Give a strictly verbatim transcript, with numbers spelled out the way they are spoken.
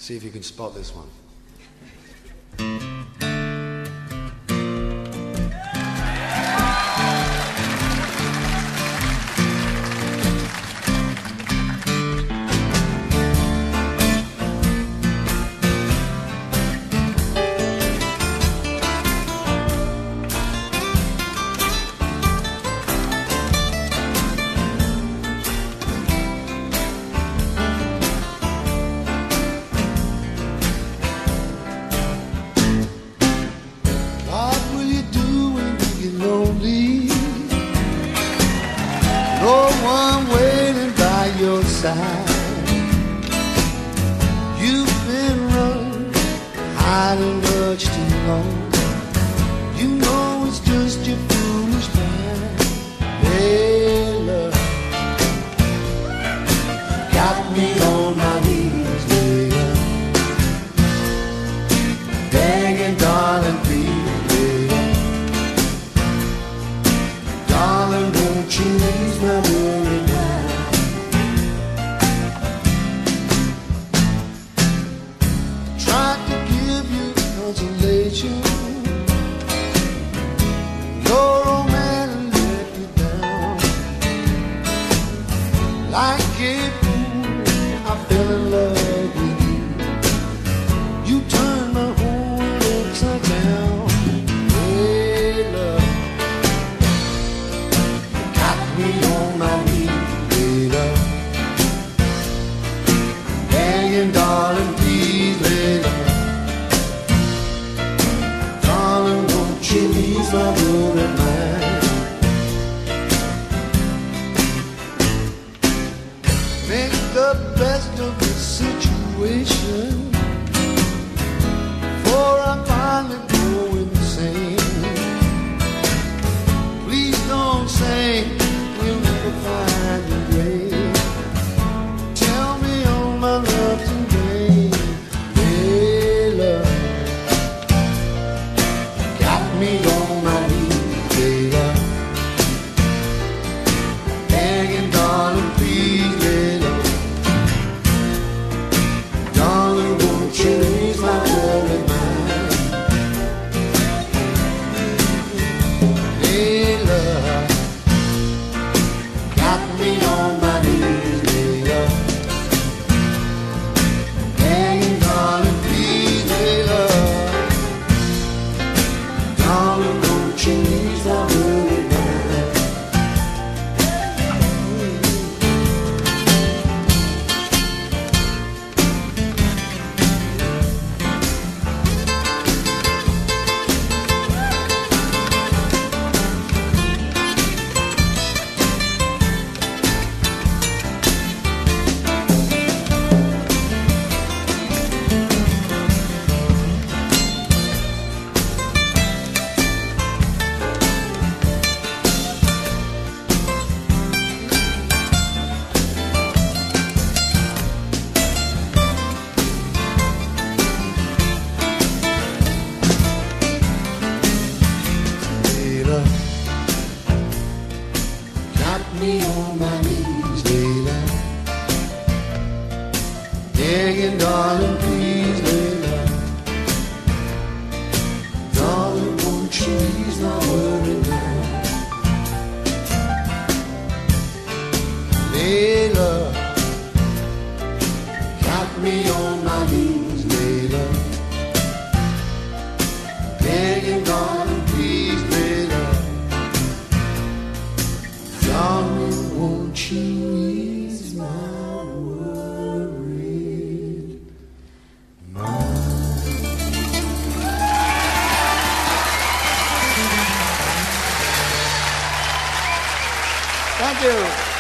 See if you can spot this one. No one waiting by your side. You've been running, hiding much too long. You know it's just your foolish mind. Hey, love, got me on my knees, baby, begging, darling, please, baby. Darling, won't you ease my worry now? Tried to give you consolation. Your old man let you down. Like a fool, I fell in love with you. You turned my whole world upside down. Hey, love, me on my knees, baby, begging, darling, please, baby. Darling, won't you ease my worry mind? Make the best of the situation, before I finally go insane. Please don't say we'll never find a way. Tell me all my love's in vain. Hey, love, got me on my knees, baby, begging, darling, please, baby. Darling, won't you ease my worry mind? Hey, love, got me on my knees, baby, begging, darling, please, baby. Darling, won't you ease my worry mind? Got me on my knees, baby, begging, darling, please, baby. Darling, won't you ease my worry now? Hey, love, got me on my knees, baby, begging, darling, please, baby. Darling, won't you ease my worried mind? Thank you.